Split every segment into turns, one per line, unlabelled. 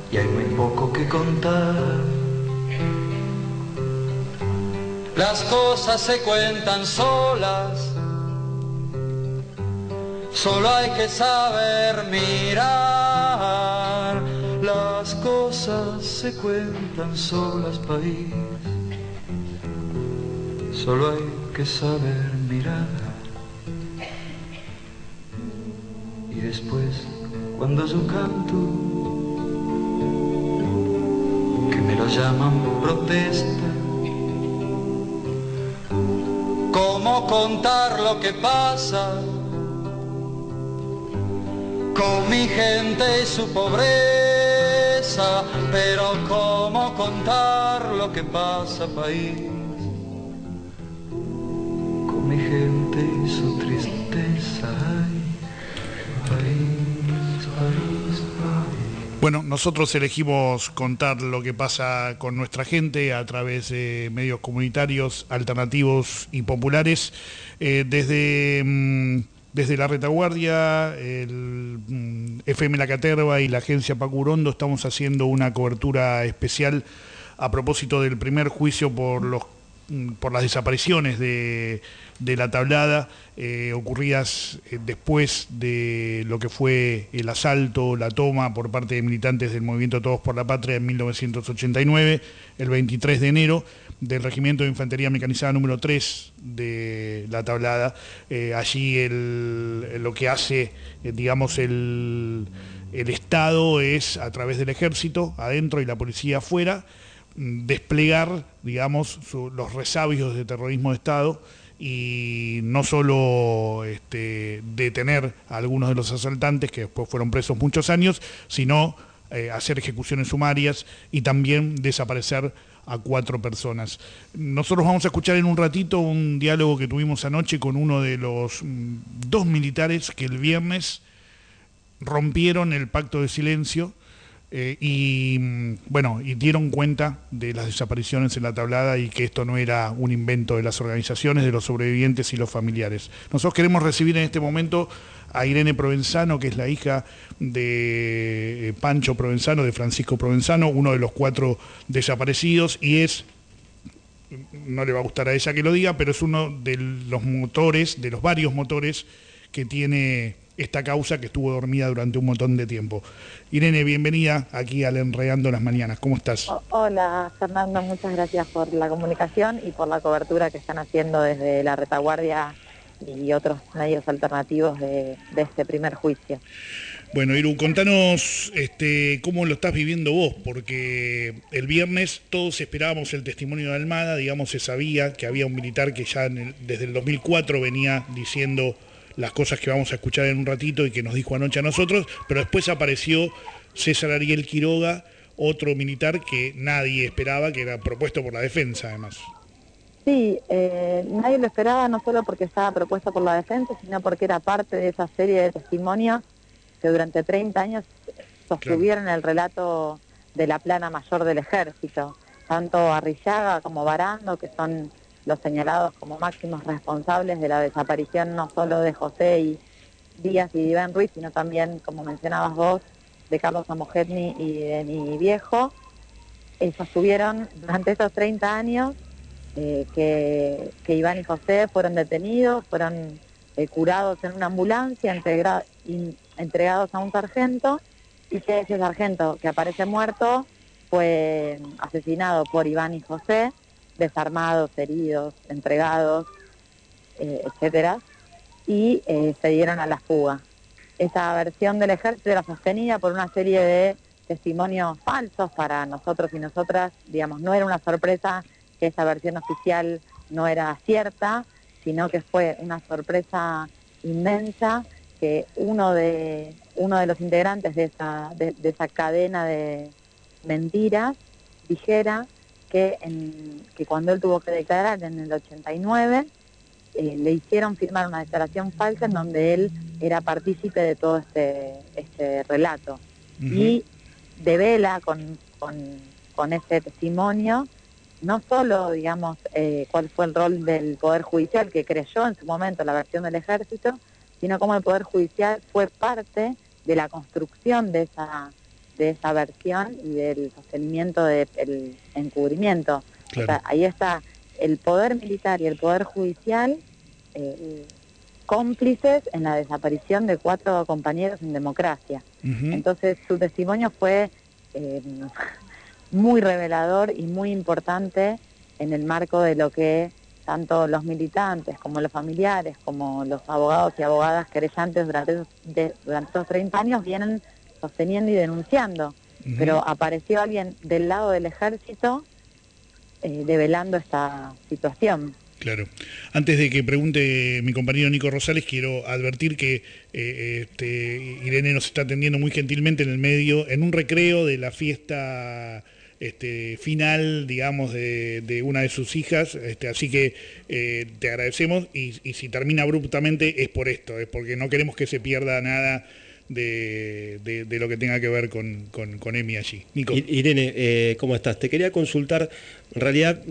y hay muy poco que contar. Las cosas se cuentan solas, solo hay que saber mirar. Las cosas se cuentan solas, país, solo hay que saber mirar. Y después, cuando yo canto, que me lo llaman protesta, ¿cómo contar lo que pasa con mi gente y su pobreza? Pero ¿cómo contar lo que pasa, país, con mi gente y su tristeza? Ay, país, país, país.
Bueno, nosotros elegimos contar lo que pasa con nuestra gente a través de medios comunitarios, alternativos y populares, desde la Retaguardia, el FM La Caterva y la agencia Paco Urondo estamos haciendo una cobertura especial a propósito del primer juicio por las desapariciones de La Tablada, ocurridas después de lo que fue el asalto, la toma por parte de militantes del Movimiento Todos por la Patria en 1989, el 23 de enero, del Regimiento de Infantería Mecanizada número 3 de La Tablada. Allí lo que hace, digamos, el Estado es, a través del Ejército adentro y la policía afuera, desplegar, digamos, los resabios de terrorismo de Estado, y no solo detener a algunos de los asaltantes que después fueron presos muchos años, sino hacer ejecuciones sumarias y también desaparecer a 4 personas. Nosotros vamos a escuchar en un ratito un diálogo que tuvimos anoche con uno de los 2 militares que el viernes rompieron el pacto de silencio y dieron cuenta de las desapariciones en La Tablada y que esto no era un invento de las organizaciones, de los sobrevivientes y los familiares. Nosotros queremos recibir en este momento a Irene Provenzano, que es la hija de Pancho Provenzano, de Francisco Provenzano, uno de los 4 desaparecidos, y no le va a gustar a ella que lo diga, pero es uno de los motores, de los varios motores que tiene esta causa, que estuvo dormida durante un montón de tiempo. Irene, bienvenida aquí al Enredando las Mañanas. ¿Cómo estás?
Hola, Fernando, muchas gracias por la comunicación y por la cobertura que están haciendo desde la Retaguardia y otros medios alternativos de este primer juicio.
Bueno, Iru, contanos cómo lo estás viviendo vos, porque el viernes todos esperábamos el testimonio de Almada, digamos, se sabía que había un militar que ya desde el 2004 venía diciendo las cosas que vamos a escuchar en un ratito y que nos dijo anoche a nosotros, pero después apareció César Ariel Quiroga, otro militar que nadie esperaba, que era propuesto por la defensa, además.
Sí, nadie lo esperaba, no solo porque estaba propuesto por la defensa, sino porque era parte de esa serie de testimonios que durante 30 años sostuvieron el relato de la plana mayor del ejército, tanto Arrillaga como Barando, que son los señalados como máximos responsables de la desaparición no solo de José Díaz y de Iván Ruiz, sino también, como mencionabas vos, de Carlos Amogetni y de mi viejo. Sostuvieron durante esos 30 años que Iván y José fueron detenidos, fueron curados en una ambulancia, entregados a un sargento, y que ese sargento que aparece muerto fue asesinado por Iván y José, desarmados, heridos, entregados, etcétera, y se dieron a la fuga. Esa versión del ejército era sostenida por una serie de testimonios falsos para nosotros y nosotras, digamos, no era una sorpresa que esa versión oficial no era cierta, sino que fue una sorpresa inmensa que uno de los integrantes de esa cadena de mentiras dijera que cuando él tuvo que declarar en el 89, le hicieron firmar una declaración falsa en donde él era partícipe de todo este relato. Uh-huh. Y devela con ese testimonio no solo, digamos, cuál fue el rol del Poder Judicial, que creyó en su momento la versión del Ejército, sino cómo el Poder Judicial fue parte de la construcción de de esa versión y del sostenimiento del encubrimiento.
Claro.
O sea, ahí está el poder militar y el poder judicial cómplices en la desaparición de 4 compañeros en democracia. Entonces su testimonio fue muy revelador y muy importante en el marco de lo que tanto los militantes como los familiares, como los abogados y abogadas querellantes durante estos 30 años vienen sosteniendo y denunciando. Pero apareció alguien del lado del ejército develando esta situación.
Claro. Antes de que pregunte mi compañero Nico Rosales, quiero advertir que Irene nos está atendiendo muy gentilmente en el medio, en un recreo de la fiesta final, digamos, de una de sus hijas, así que te agradecemos y si termina abruptamente es por esto, es porque no queremos que se pierda nada de lo que tenga que ver con Emi allí. Nico.
Irene, ¿cómo estás? Te quería consultar, en realidad,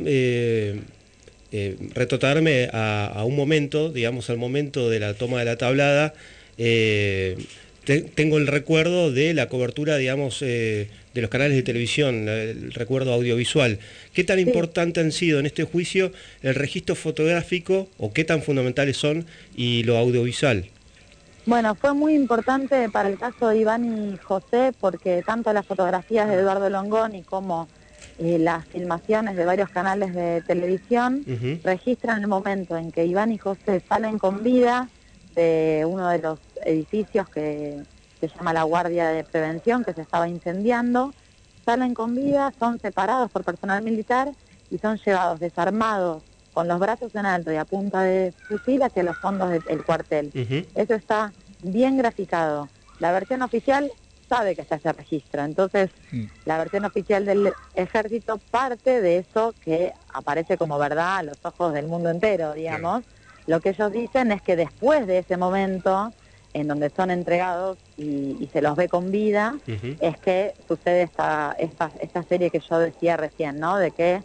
retrotraerme a un momento, digamos, al momento de la toma de la tablada. Tengo el recuerdo de la cobertura, digamos, de los canales de televisión, el recuerdo audiovisual. ¿Qué tan importante han sido en este juicio el registro fotográfico o qué tan fundamentales son y lo audiovisual?
Bueno, fue muy importante para el caso de Iván y José porque tanto las fotografías de Eduardo Longoni como las filmaciones de varios canales de televisión registran el momento en que Iván y José salen con vida de uno de los edificios que se llama la Guardia de Prevención, que se estaba incendiando, salen con vida, son separados por personal militar y son llevados desarmados con los brazos en alto y a punta de fusil hacia los fondos del cuartel. Eso está bien graficado. La versión oficial sabe que está ese registro, entonces la versión oficial del ejército parte de eso que aparece como verdad a los ojos del mundo entero, digamos. Lo que ellos dicen es que después de ese momento en donde son entregados y se los ve con vida, es que sucede esta serie que yo decía recién, ¿no? De que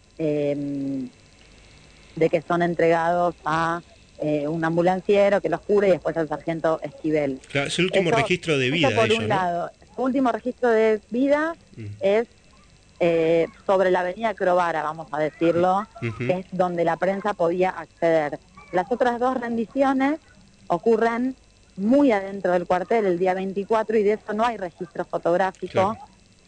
son entregados a un ambulanciero que los cure y después al sargento Esquivel.
Claro, es el último registro de vida
por
de ellos,
un
¿no?
lado. El último registro de vida es sobre la avenida Crovara, vamos a decirlo, que es donde la prensa podía acceder. Las otras 2 rendiciones ocurren muy adentro del cuartel el día 24 y de eso no hay registro fotográfico.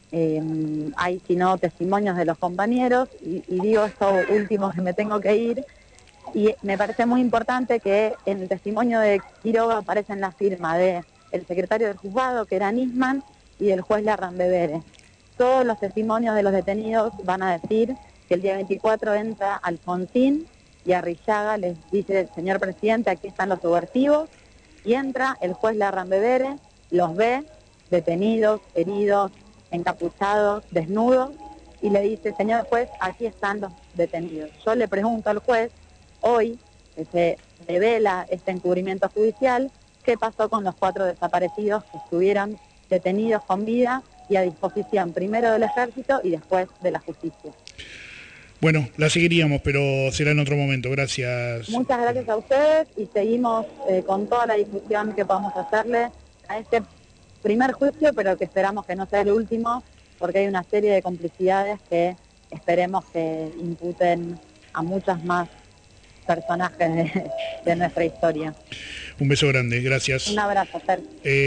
Hay sino testimonios de los compañeros y digo esto último que me tengo que ir. Y me parece muy importante que en el testimonio de Quiroga aparece en la firma del secretario del juzgado, que era Nisman, y del juez Larrambevere. Todos los testimonios de los detenidos van a decir que el día 24 entra Alfonsín y Arrillaga les dice, señor presidente, aquí están los subversivos, y entra el juez Larrambevere, los ve, detenidos, heridos, encapuchados, desnudos, y le dice, señor juez, aquí están los detenidos. Yo le pregunto al juez, hoy que se revela este encubrimiento judicial, ¿qué pasó con los 4 desaparecidos que estuvieron detenidos con vida y a disposición primero del ejército y después de la justicia?
Bueno, la seguiríamos, pero será en otro momento. Gracias.
Muchas gracias a ustedes y seguimos con toda la discusión que podamos hacerle a este primer juicio, pero que esperamos que no sea el último, porque hay una serie de complicidades que esperemos que imputen a muchas más personajes de nuestra historia.
Un beso grande, gracias.
Un abrazo, Fer.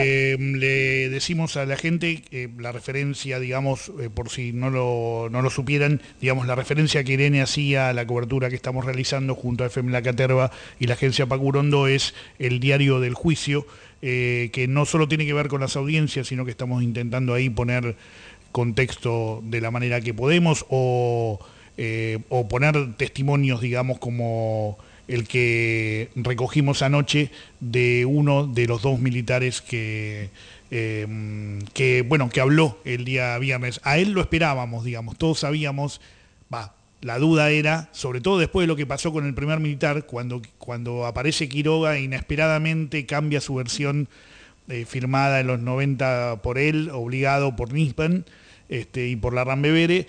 Le decimos a la gente la referencia, digamos, por si no lo supieran, digamos, la referencia que Irene hacía a la cobertura que estamos realizando junto a FM La Caterva y la agencia Pacurondo es el diario del juicio, que no solo tiene que ver con las audiencias, sino que estamos intentando ahí poner contexto de la manera que podemos o poner testimonios, digamos, como el que recogimos anoche de uno de los 2 militares que habló el día viernes. A él lo esperábamos, digamos, todos sabíamos, la duda era, sobre todo después de lo que pasó con el primer militar, cuando aparece Quiroga e inesperadamente cambia su versión firmada en los 90 por él, obligado por Nisman y por Larrambevere,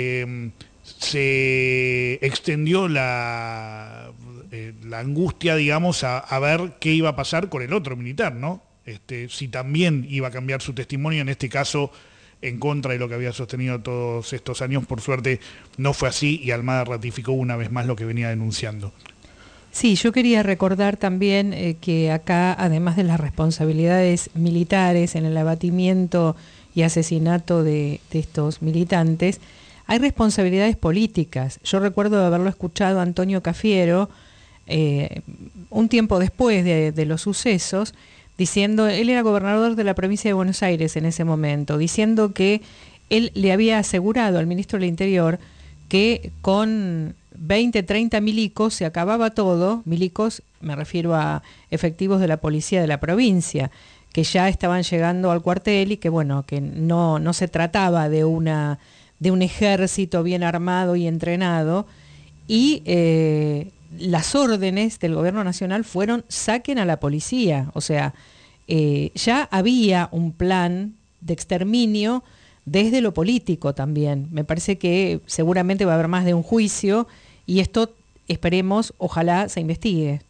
se extendió la angustia, digamos, a ver qué iba a pasar con el otro militar, ¿no? Si también iba a cambiar su testimonio, en este caso en contra de lo que había sostenido todos estos años. Por suerte no fue así y Almada ratificó una vez más lo que venía denunciando.
Sí, yo quería recordar también que acá, además de las responsabilidades militares en el abatimiento y asesinato de estos militantes, hay responsabilidades políticas. Yo recuerdo haberlo escuchado a Antonio Cafiero un tiempo después de los sucesos, diciendo, él era gobernador de la provincia de Buenos Aires en ese momento, diciendo que él le había asegurado al ministro del Interior que con 20, 30 milicos se acababa todo. Milicos, me refiero a efectivos de la policía de la provincia, que ya estaban llegando al cuartel y que bueno, que no se trataba de un ejército bien armado y entrenado, y las órdenes del gobierno nacional fueron saquen a la policía. O sea, ya había un plan de exterminio desde lo político también. Me parece que seguramente va a haber más de un juicio y esto, esperemos, ojalá se investigue.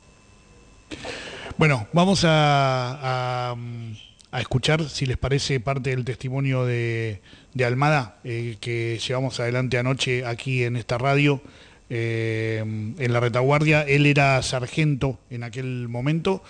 Bueno, vamos a escuchar, si les parece, parte del testimonio de Almada, que llevamos adelante anoche aquí en esta radio, en la retaguardia. Él era sargento en aquel momento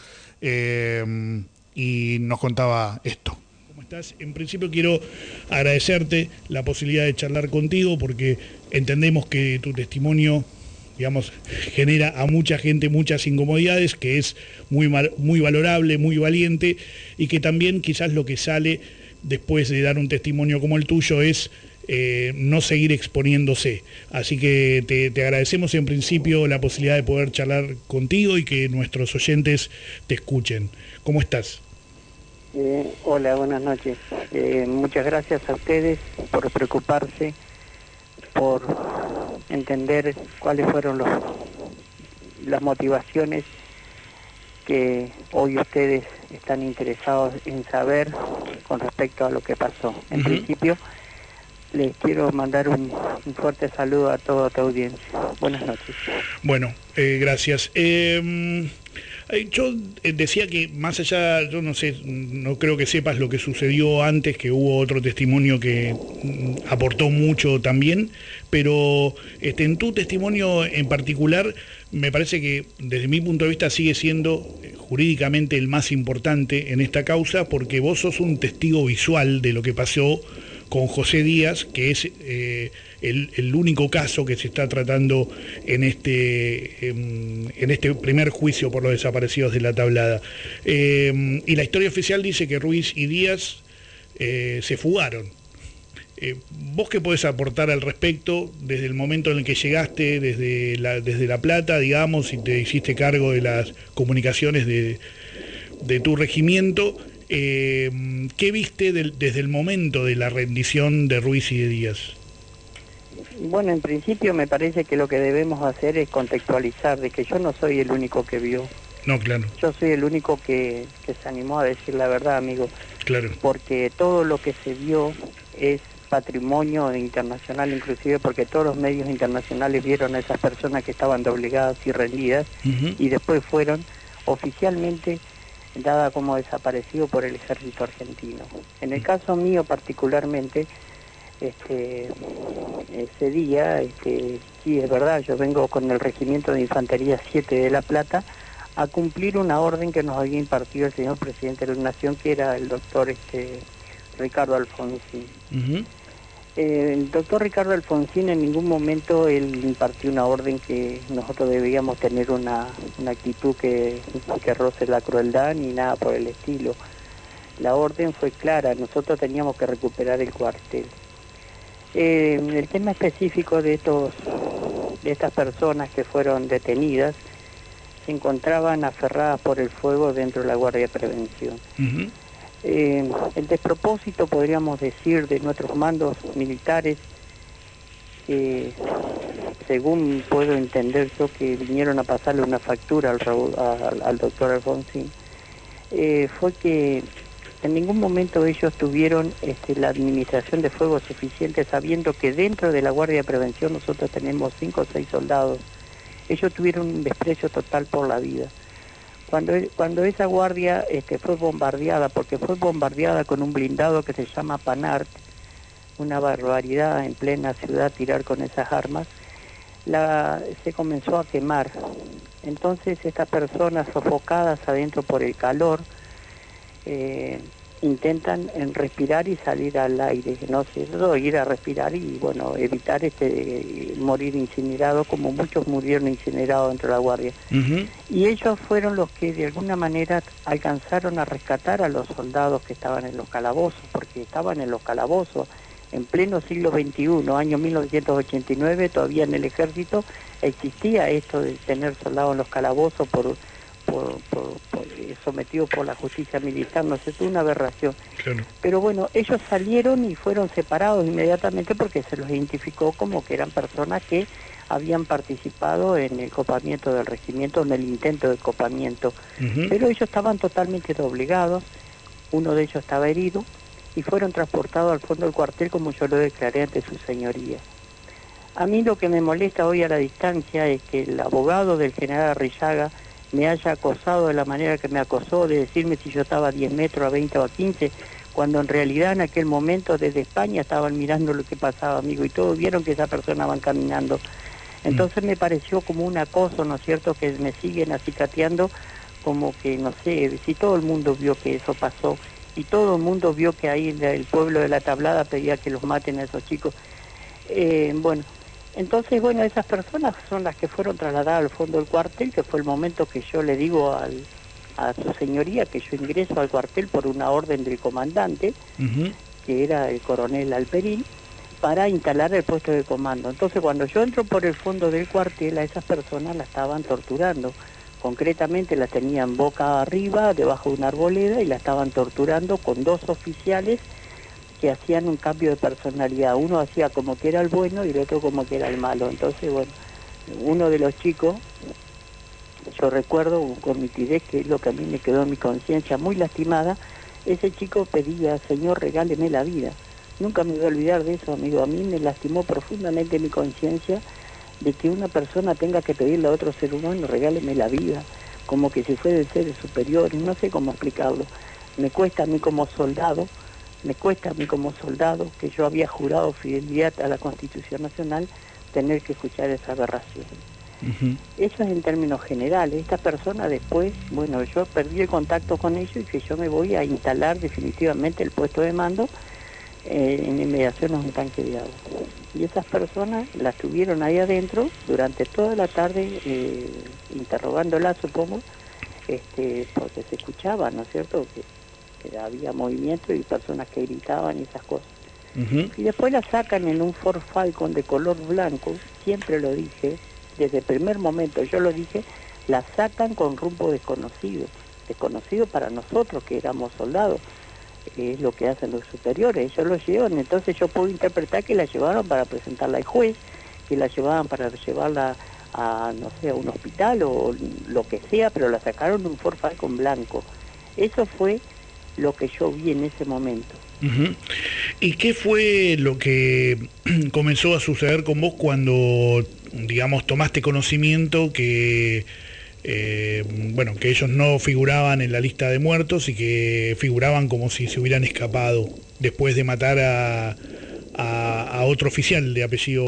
y nos contaba esto. ¿Cómo estás? En principio quiero agradecerte la posibilidad de charlar contigo porque entendemos que tu testimonio, digamos, genera a mucha gente muchas incomodidades, que es muy valorable, muy valiente, y que también quizás lo que sale después de dar un testimonio como el tuyo es no seguir exponiéndose. Así que te agradecemos en principio la posibilidad de poder charlar contigo y que nuestros oyentes te escuchen. ¿Cómo estás?
Hola, buenas noches. Muchas gracias a ustedes por preocuparse, por entender cuáles fueron las motivaciones que hoy ustedes están interesados en saber con respecto a lo que pasó. En principio, les quiero mandar un fuerte saludo a toda tu audiencia. Buenas noches.
Bueno, gracias. Yo decía que más allá, yo no sé, no creo que sepas lo que sucedió antes, que hubo otro testimonio que aportó mucho también, pero en tu testimonio en particular me parece que desde mi punto de vista sigue siendo jurídicamente el más importante en esta causa, porque vos sos un testigo visual de lo que pasó con José Díaz, que es el único caso que se está tratando en este primer juicio por los desaparecidos de la Tablada. Y la historia oficial dice que Ruiz y Díaz se fugaron. ¿Vos qué podés aportar al respecto desde el momento en el que llegaste desde La Plata, digamos, y te hiciste cargo de las comunicaciones de tu regimiento? ¿Qué viste desde el momento de la rendición de Ruiz y de Díaz?
Bueno, en principio me parece que lo que debemos hacer es contextualizar de que yo no soy el único que vio.
No, claro.
Yo soy el único que se animó a decir la verdad, amigo.
Claro.
Porque todo lo que se vio es patrimonio internacional, inclusive porque todos los medios internacionales vieron a esas personas que estaban doblegadas y rendidas, y después fueron oficialmente dada como desaparecido por el ejército argentino. En el caso mío particularmente, ese día, sí es verdad, yo vengo con el Regimiento de Infantería 7 de La Plata a cumplir una orden que nos había impartido el señor presidente de la Nación, que era el doctor Ricardo Alfonsín. El doctor Ricardo Alfonsín en ningún momento él impartió una orden que nosotros debíamos tener una actitud que roce la crueldad ni nada por el estilo. La orden fue clara, nosotros teníamos que recuperar el cuartel. El tema específico de estas personas que fueron detenidas se encontraban aferradas por el fuego dentro de la Guardia de Prevención. El despropósito, podríamos decir, de nuestros mandos militares, según puedo entender yo, que vinieron a pasarle una factura al doctor Alfonsín, fue que en ningún momento ellos tuvieron la administración de fuego suficiente, sabiendo que dentro de la Guardia de Prevención nosotros tenemos 5 o 6 soldados. Ellos tuvieron un desprecio total por la vida, Cuando esa guardia fue bombardeada, porque fue bombardeada con un blindado que se llama Panart, una barbaridad en plena ciudad tirar con esas armas, se comenzó a quemar. Entonces estas personas sofocadas adentro por el calor intentan respirar y salir al aire, no sé, ir a respirar y bueno, evitar morir incinerados, como muchos murieron incinerados dentro de la guardia. Y ellos fueron los que de alguna manera alcanzaron a rescatar a los soldados que estaban en los calabozos, porque estaban en los calabozos en pleno siglo XXI, año 1989, todavía en el ejército existía esto de tener soldados en los calabozos sometidos por la justicia militar, no sé, es una aberración.
Claro.
Pero bueno, ellos salieron y fueron separados inmediatamente porque se los identificó como que eran personas que habían participado en el copamiento del regimiento, en el intento de copamiento. Pero ellos estaban totalmente doblegados, uno de ellos estaba herido, y fueron transportados al fondo del cuartel como yo lo declaré ante su señoría. A mí lo que me molesta hoy a la distancia es que el abogado del general Arrillaga me haya acosado de la manera que me acosó, de decirme si yo estaba a 10 metros, a 20 o a 15, cuando en realidad en aquel momento desde España estaban mirando lo que pasaba, amigo, y todos vieron que esa persona van caminando. Entonces me pareció como un acoso, ¿no es cierto?, que me siguen acicateando, como que, no sé, si todo el mundo vio que eso pasó, y todo el mundo vio que ahí el pueblo de La Tablada pedía que los maten a esos chicos. Entonces, esas personas son las que fueron trasladadas al fondo del cuartel, que fue el momento que yo le digo a su señoría que yo ingreso al cuartel por una orden del comandante, que era el coronel Alperín, para instalar el puesto de comando. Entonces, cuando yo entro por el fondo del cuartel, a esas personas las estaban torturando. Concretamente las tenían boca arriba, debajo de una arboleda, y la estaban torturando con dos oficiales que hacían un cambio de personalidad. Uno hacía como que era el bueno y el otro como que era el malo. Entonces, uno de los chicos, yo recuerdo con nitidez, que es lo que a mí me quedó en mi conciencia muy lastimada, ese chico pedía: Señor, regáleme la vida. Nunca me voy a olvidar de eso, amigo. A mí me lastimó profundamente mi conciencia de que una persona tenga que pedirle a otro ser humano: regáleme la vida, como que si fueran seres superiores. No sé cómo explicarlo. Me cuesta a mí como soldado, que yo había jurado fidelidad a la Constitución Nacional, tener que escuchar esa aberración. Eso es en términos generales. Esta persona después, yo perdí el contacto con ellos, y que yo me voy a instalar definitivamente el puesto de mando en inmediaciones a un tanque de agua. Y esas personas las tuvieron ahí adentro durante toda la tarde, interrogándolas, supongo, porque se escuchaba, ¿no es cierto?, que había movimiento y personas que gritaban y esas cosas. Y después la sacan en un Ford Falcon de color blanco, siempre lo dije, desde el primer momento yo lo dije, la sacan con rumbo desconocido para nosotros que éramos soldados, es lo que hacen los superiores, ellos lo llevan. Entonces yo puedo interpretar que la llevaron para presentarla al juez, que la llevaban para llevarla a, no sé, a un hospital o lo que sea, pero la sacaron de un Ford Falcon blanco. Eso fue lo que yo vi en ese momento.
¿Y qué fue lo que comenzó a suceder con vos cuando, digamos, tomaste conocimiento que que ellos no figuraban en la lista de muertos y que figuraban como si se hubieran escapado después de matar a otro oficial de apellido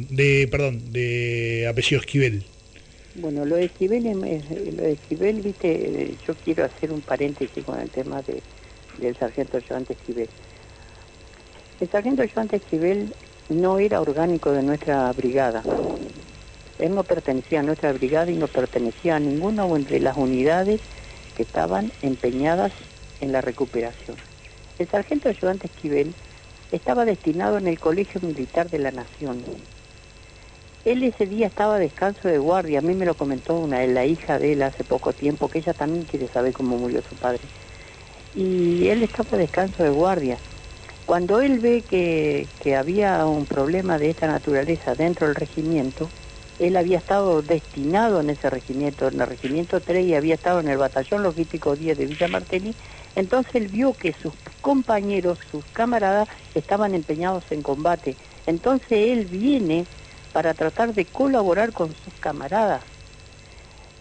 de apellido Esquivel?
Bueno, lo de Esquivel, viste, yo quiero hacer un paréntesis con el tema del sargento Joante Esquivel. El sargento Joante Esquivel no era orgánico de nuestra brigada. Él no pertenecía a nuestra brigada y no pertenecía a ninguna de las unidades que estaban empeñadas en la recuperación. El sargento Joante Esquivel estaba destinado en el Colegio Militar de la Nación. Él ese día estaba a descanso de guardia. A mí me lo comentó la hija de él hace poco tiempo, que ella también quiere saber cómo murió su padre. Y él estaba a descanso de guardia. Cuando él ve que había un problema de esta naturaleza dentro del regimiento, él había estado destinado en ese regimiento, en el regimiento 3, y había estado en el batallón logístico 10 de Villa Martelli. Entonces él vio que sus compañeros, sus camaradas, estaban empeñados en combate. Entonces él viene para tratar de colaborar con sus camaradas.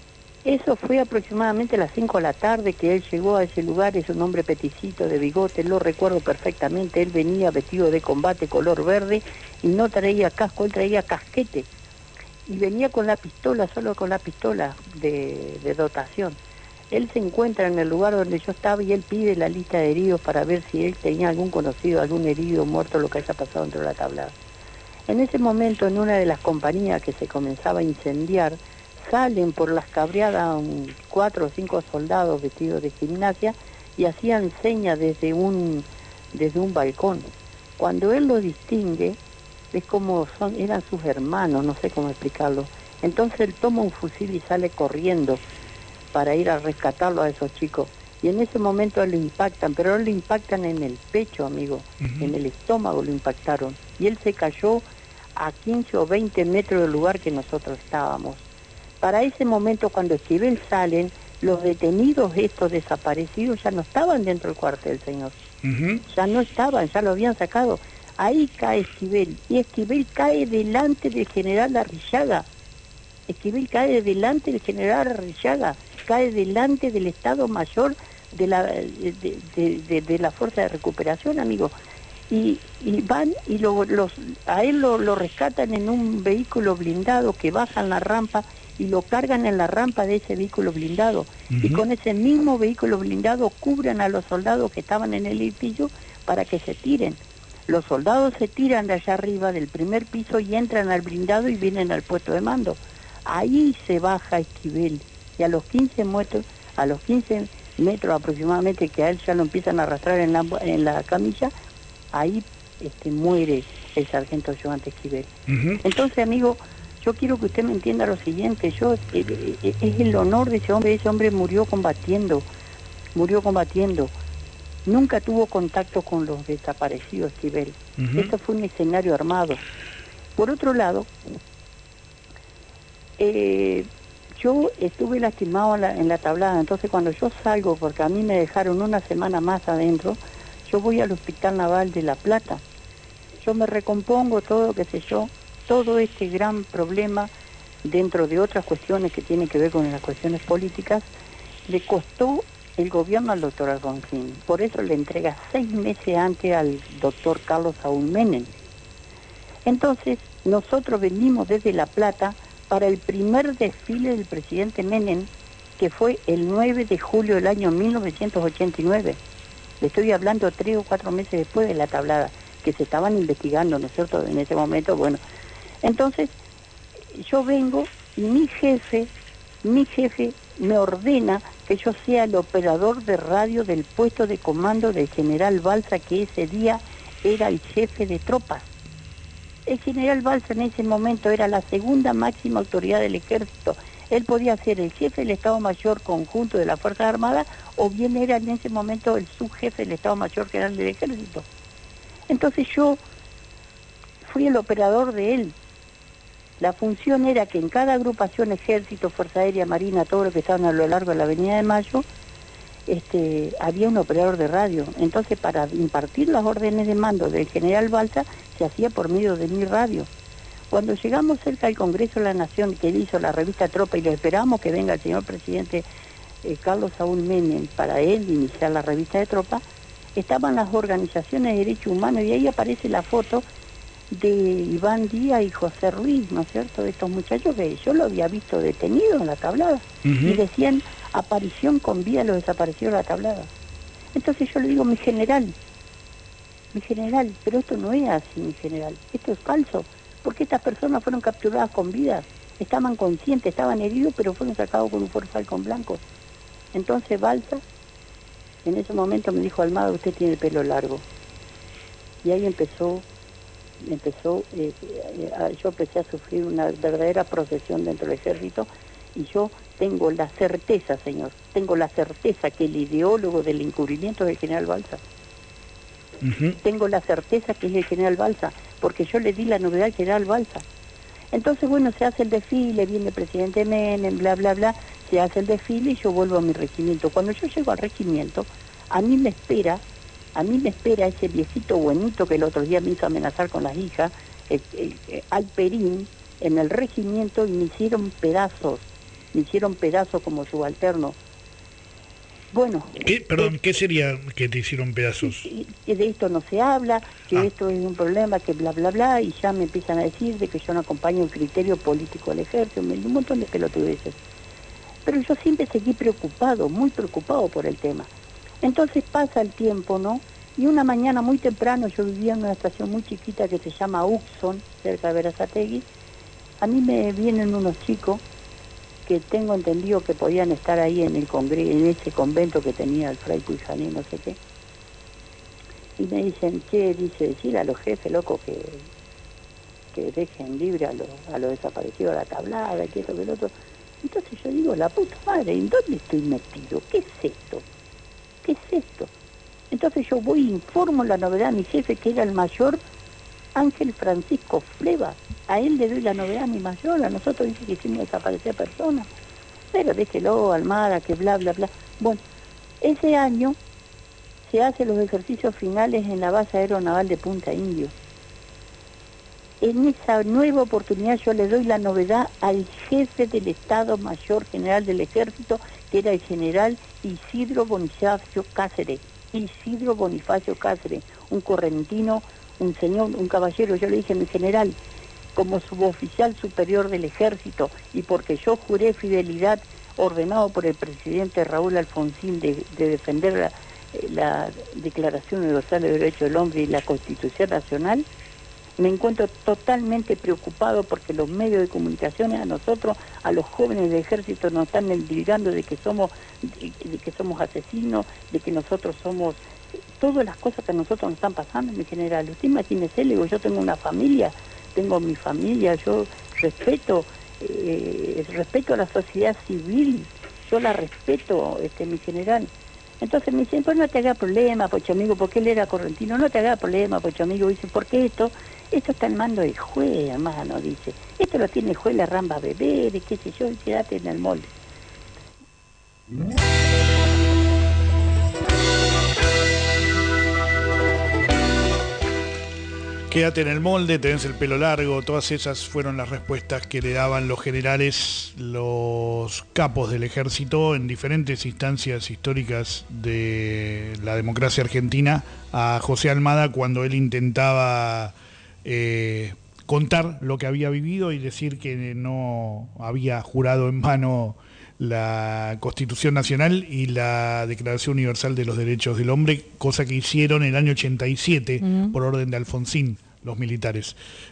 Eso fue aproximadamente a las 5 de la tarde que él llegó a ese lugar. Es un hombre peticito de bigote, lo recuerdo perfectamente. Él venía vestido de combate color verde y no traía casco, él traía casquete. Y venía con la pistola, solo con la pistola de dotación. Él se encuentra en el lugar donde yo estaba y él pide la lista de heridos para ver si él tenía algún conocido, algún herido, muerto, lo que haya pasado dentro de la tablada. En ese momento, en una de las compañías que se comenzaba a incendiar, salen por las cabreadas 4 o 5 soldados vestidos de gimnasia y hacían señas desde un balcón. Cuando él lo distingue, es como eran sus hermanos, no sé cómo explicarlo. Entonces él toma un fusil y sale corriendo para ir a rescatarlo a esos chicos. Y en ese momento lo impactan, pero no lo impactan en el pecho, amigo, en el estómago lo impactaron. Y él se cayó a 15 o 20 metros del lugar que nosotros estábamos. Para ese momento, cuando Esquivel salen, los detenidos estos desaparecidos ya no estaban dentro del cuartel, señor. Ya no estaban, ya lo habían sacado. Ahí cae Esquivel, y Esquivel cae delante del general Arrillaga. Esquivel cae delante del general Arrillaga, cae delante del Estado Mayor de la Fuerza de Recuperación, amigo. Y van y a él lo rescatan en un vehículo blindado que bajan la rampa y lo cargan en la rampa de ese vehículo blindado. Y con ese mismo vehículo blindado cubren a los soldados que estaban en el edificio para que se tiren. Los soldados se tiran de allá arriba del primer piso y entran al blindado y vienen al puesto de mando. Ahí se baja Esquivel y a los 15 metros aproximadamente, que a él ya lo empiezan a arrastrar en la camilla, ahí muere el sargento Joan Esquivel. Entonces, amigo, yo quiero que usted me entienda lo siguiente. Es el honor de ese hombre murió combatiendo. Nunca tuvo contacto con los desaparecidos, Esquivel. Esto fue un escenario armado. Por otro lado, yo estuve lastimado en la tablada, entonces cuando yo salgo, porque a mí me dejaron una semana más adentro, yo voy al Hospital Naval de La Plata. Yo me recompongo todo, qué sé yo, todo este gran problema, dentro de otras cuestiones que tienen que ver con las cuestiones políticas, le costó el gobierno al doctor Alfonsín. Por eso le entrega 6 meses antes al doctor Carlos Saúl Menem. Entonces, nosotros venimos desde La Plata para el primer desfile del presidente Menem, que fue el 9 de julio del año 1989. Le estoy hablando 3 o 4 meses después de la tablada, que se estaban investigando, ¿no es cierto?, en ese momento. Bueno, entonces yo vengo y mi jefe me ordena que yo sea el operador de radio del puesto de comando del general Balsa, que ese día era el jefe de tropas. El general Balsa en ese momento era la segunda máxima autoridad del ejército. Él podía ser el jefe del Estado Mayor Conjunto de las Fuerzas Armadas, o bien era en ese momento el subjefe del Estado Mayor General del Ejército. Entonces yo fui el operador de él. La función era que en cada agrupación, Ejército, Fuerza Aérea, Marina, todo lo que estaban a lo largo de la Avenida de Mayo, había un operador de radio. Entonces, para impartir las órdenes de mando del general Balsa, se hacía por medio de mi radio. Cuando llegamos cerca del Congreso de la Nación, que él hizo la revista Tropa, y lo esperamos que venga el señor presidente Carlos Saúl Menem para él iniciar la revista de Tropa, estaban las organizaciones de derechos humanos, y ahí aparece la foto de Iván Díaz y José Ruiz, ¿no es cierto?, de estos muchachos que yo lo había visto detenido en la tablada, y decían aparición con vida los desaparecidos de la tablada. Entonces yo le digo, mi general, pero esto no es así, mi general, esto es falso, porque estas personas fueron capturadas con vida, estaban conscientes, estaban heridos, pero fueron sacados con un Falcon blanco. Entonces Balsa, en ese momento me dijo, Almada, usted tiene el pelo largo. Y ahí yo empecé a sufrir una verdadera procesión dentro del ejército, y yo tengo la certeza, señor, que el ideólogo del encubrimiento es el general Balsa. Tengo la certeza que es el general Balsa, porque yo le di la novedad al general Balsa. Entonces, bueno, se hace el desfile, viene el presidente Menem, bla, bla, bla, se hace el desfile y yo vuelvo a mi regimiento. Cuando yo llego al regimiento, a mí me espera ese viejito buenito que el otro día me hizo amenazar con las hijas, Alperín, en el regimiento, y me hicieron pedazos. me hicieron pedazos como subalterno. Bueno...
¿Qué sería que te hicieron pedazos?
Que de esto no se habla, que esto es un problema, que bla, bla, bla, y ya me empiezan a decir de que yo no acompaño el criterio político del ejército, un montón de pelotudeces. Pero yo siempre seguí preocupado, muy preocupado por el tema. Entonces pasa el tiempo, ¿no? Y una mañana muy temprano, yo vivía en una estación muy chiquita que se llama Uxon, cerca de Berazategui. A mí me vienen unos chicos que tengo entendido que podían estar ahí en el en ese convento que tenía el Fray Pujaní, no sé qué. Y me dicen, ¿qué? Dice, decir a los jefes, loco, que dejen libre a los desaparecidos de la tablada, que esto, que el otro. Entonces yo digo, la puta madre, ¿en dónde estoy metido? ¿Qué es esto? ¿Qué es esto? Entonces yo voy e informo la novedad a mi jefe, que era el mayor Ángel Francisco Fleva. A él le doy la novedad a mi mayor, a nosotros dice que hicimos desaparecer personas. Pero déjelo, Almada, que bla, bla, bla. Bueno, ese año se hacen los ejercicios finales en la base aeronaval de Punta Indio. En esa nueva oportunidad yo le doy la novedad al jefe del Estado Mayor General del Ejército, que era el general Isidro Bonifacio Cáceres. Isidro Bonifacio Cáceres, un correntino, un señor, un caballero. Yo le dije, mi general, como suboficial superior del ejército, y porque yo juré fidelidad ordenado por el presidente Raúl Alfonsín de defender la Declaración Universal de Derechos del Hombre y la Constitución Nacional, me encuentro totalmente preocupado porque los medios de comunicaciones a nosotros, a los jóvenes del ejército, nos están endilgando de que somos asesinos, de que nosotros somos... Todas las cosas que a nosotros nos están pasando, mi general. Usted imagínese, le digo, yo tengo una familia, tengo mi familia, yo respeto a la sociedad civil, yo la respeto, mi general. Entonces me dicen, pues no te haga problema, Pocho amigo, porque él era correntino, no te haga problema, Pocho amigo. Dice, porque esto está en mando del juez, hermano, dice. Esto lo tiene el juez, la ramba bebé, de qué sé yo, y quédate en el molde.
Quédate en el molde, tenés el pelo largo, todas esas fueron las respuestas que le daban los generales, los capos del ejército en diferentes instancias históricas de la democracia argentina a José Almada cuando él intentaba contar lo que había vivido y decir que no había jurado en vano la Constitución Nacional y la Declaración Universal de los Derechos del Hombre, cosa que hicieron en el año 87 por orden de Alfonsín, los militares.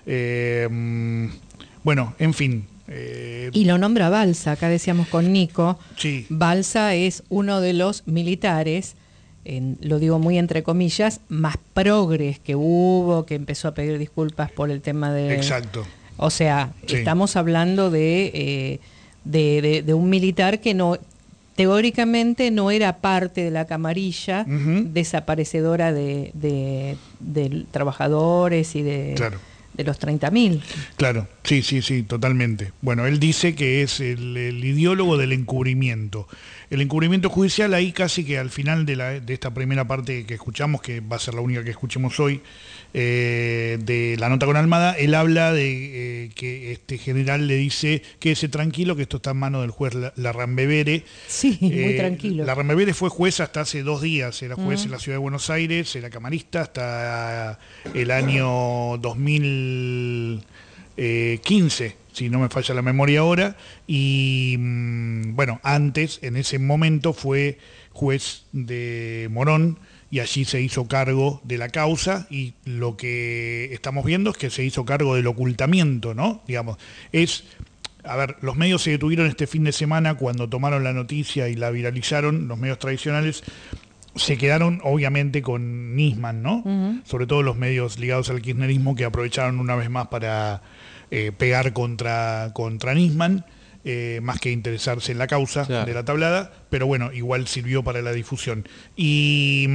Bueno, en fin.
Y lo nombra Balsa, acá decíamos con Nico.
Sí.
Balsa es uno de los militares, lo digo muy entre comillas, más progres que hubo, que empezó a pedir disculpas por el tema de...
Exacto.
O sea,
sí.
Estamos hablando de un militar que no, teóricamente no era parte de la camarilla desaparecedora de trabajadores y de los 30.000.
Claro, sí, totalmente. Bueno, él dice que es el ideólogo del encubrimiento. El encubrimiento judicial, ahí casi que al final de esta primera parte que escuchamos, que va a ser la única que escuchemos hoy, de la nota con Almada, él habla de que este general le dice quédese tranquilo, que esto está en manos del juez Larrambevere.
Sí, muy tranquilo.
Larrambevere fue juez hasta hace 2 días, era juez en la ciudad de Buenos Aires, era camarista hasta el año 2015, si no me falla la memoria ahora, y bueno, antes, en ese momento, fue juez de Morón, y allí se hizo cargo de la causa, y lo que estamos viendo es que se hizo cargo del ocultamiento, ¿no? Digamos, a ver, los medios se detuvieron este fin de semana cuando tomaron la noticia y la viralizaron, los medios tradicionales se quedaron obviamente con Nisman, ¿no? Sobre todo los medios ligados al kirchnerismo que aprovecharon una vez más para pegar contra Nisman, más que interesarse en la causa de la tablada, pero bueno, igual sirvió para la difusión. Y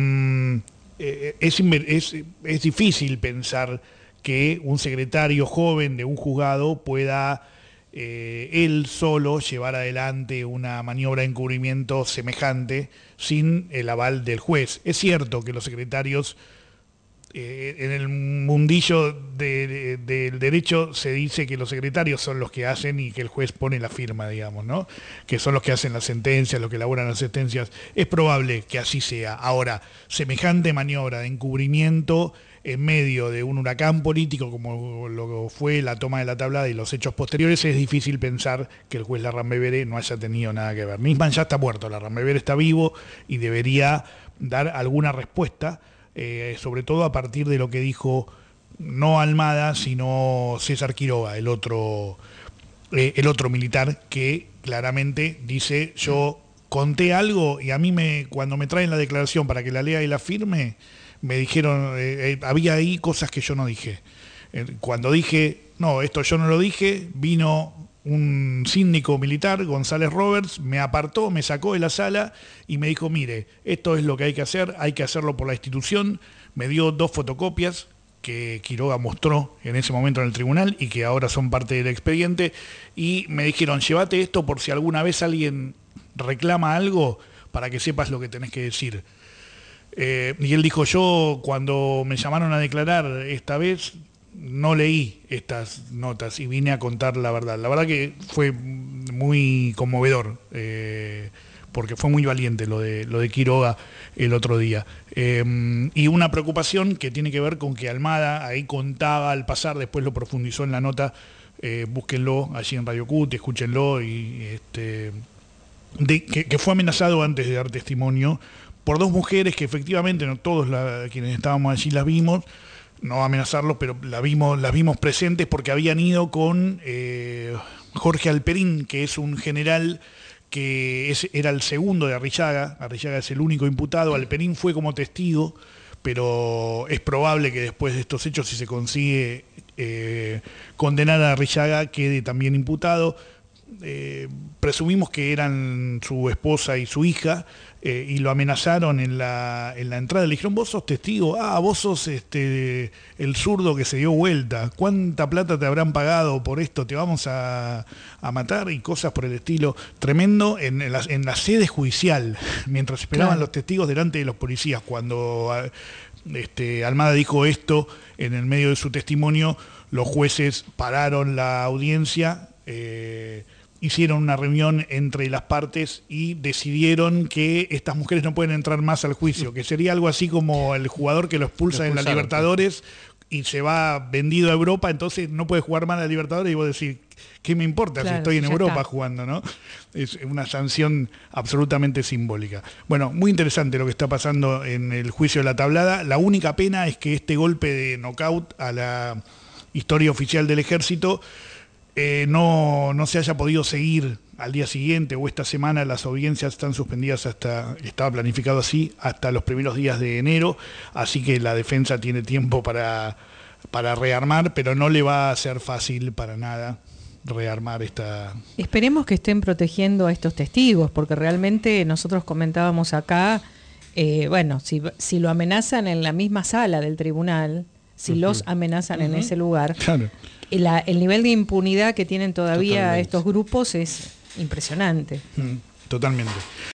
es difícil pensar que un secretario joven de un juzgado pueda él solo llevar adelante una maniobra de encubrimiento semejante sin el aval del juez. Es cierto que los secretarios en el mundillo del derecho se dice que los secretarios son los que hacen y que el juez pone la firma, digamos, ¿no? Que son los que hacen las sentencias, los que elaboran las sentencias. Es probable que así sea. Ahora, semejante maniobra de encubrimiento en medio de un huracán político como lo fue la toma de la tablada y los hechos posteriores, es difícil pensar que el juez Larrambevere no haya tenido nada que ver. Nisman ya está muerto, Larrambevere está vivo y debería dar alguna respuesta, sobre todo a partir de lo que dijo no Almada, sino César Quiroga, el otro militar, que claramente dice: yo conté algo y a mí cuando me traen la declaración para que la lea y la firme, me dijeron, había ahí cosas que yo no dije. Cuando dije, no, esto yo no lo dije, vino un síndico militar, González Roberts, me apartó, me sacó de la sala y me dijo: mire, esto es lo que hay que hacerlo por la institución. Me dio 2 fotocopias que Quiroga mostró en ese momento en el tribunal y que ahora son parte del expediente, y me dijeron: llévate esto por si alguna vez alguien reclama algo, para que sepas lo que tenés que decir. Y él dijo: yo cuando me llamaron a declarar esta vez no leí estas notas y vine a contar la verdad. La verdad que fue muy conmovedor, porque fue muy valiente lo de Quiroga el otro día. Y una preocupación que tiene que ver con que Almada ahí contaba al pasar, después lo profundizó en la nota, búsquenlo allí en Radio Cut, escúchenlo, y que fue amenazado antes de dar testimonio por 2 mujeres que efectivamente, no todos quienes estábamos allí las vimos, no amenazarlos, pero las vimos presentes porque habían ido con Jorge Alperín, que es un general que era el segundo de Arrillaga. Arrillaga es el único imputado. Alperín fue como testigo, pero es probable que después de estos hechos, si se consigue condenar a Arrillaga, quede también imputado. Presumimos que eran su esposa y su hija, y lo amenazaron en la entrada. Le dijeron: vos sos testigo, vos sos el zurdo que se dio vuelta, ¿cuánta plata te habrán pagado por esto? Te vamos a matar, y cosas por el estilo. Tremendo en la sede judicial, mientras esperaban los testigos delante de los policías. Cuando Almada dijo esto en el medio de su testimonio, los jueces pararon la audiencia, hicieron una reunión entre las partes y decidieron que estas mujeres no pueden entrar más al juicio, que sería algo así como el jugador que lo expulsa en la Libertadores y se va vendido a Europa, entonces no puede jugar más a la Libertadores, y vos decís: ¿qué me importa si estoy en Europa jugando, ¿no? Es una sanción absolutamente simbólica. Bueno, muy interesante lo que está pasando en el juicio de la tablada. La única pena es que este golpe de knockout a la historia oficial del Ejército no se haya podido seguir al día siguiente o esta semana. Las audiencias están suspendidas estaba planificado así, hasta los primeros días de enero, así que la defensa tiene tiempo para rearmar, pero no le va a ser fácil para nada rearmar esta...
Esperemos que estén protegiendo a estos testigos, porque realmente nosotros comentábamos acá, si lo amenazan en la misma sala del tribunal, si los amenazan en ese lugar,
claro,
el nivel de impunidad que tienen todavía estos grupos es impresionante.
Totalmente.